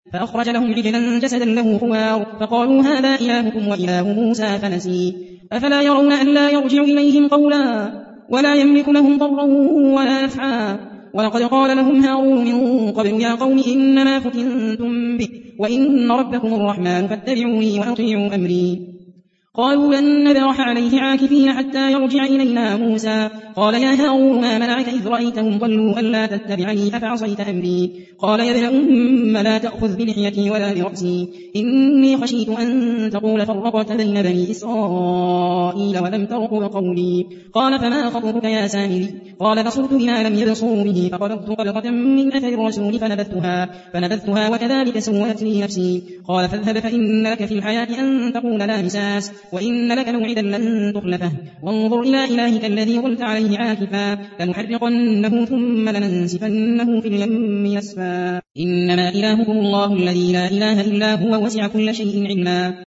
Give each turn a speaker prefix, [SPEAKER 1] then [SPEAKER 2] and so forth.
[SPEAKER 1] فأخرج لهم عجلا جسدا له خوار فقالوا هذا إلهكم وإله موسى فنسي أفلا يرون أن لا يرجع إليهم قولا ولا يملك لهم ضرا ولا نفعا ولقد قال لهم هارون من قبل يا قوم إنما فتنتم به وإن ربكم الرحمن فاتبعوني وأطيعوا أمري قالوا لن نبرح عليه عاكفين حتى يرجع إلينا موسى قال يا هارون ما منعك إذ رأيتهم ضلوا ألا تتبعني أفعصيت أمري قال يا ابن أم لا تأخذ بلحيتي ولا برأسي إني خشيت أن تقول فرقت بين بني إسرائيل ولم ترقب قولي قال فما خطبك يا سامري قال بصرت بما لم يبصروا به فقدرت قدرة من أثر الرسول فنبذتها وكذلك سولت لي نفسي قال فاذهب فإن لك في الحياة أن تقول لا مساس وإن لك موعدا لن تخلفه وانظر إلى إلهك الذي ظلت عليه عاكفا لنحرقنه ثم لننسفنه في اليم نسفا إنما إلهكم الله الذي لا إله إلا هو وسع كل شيء علما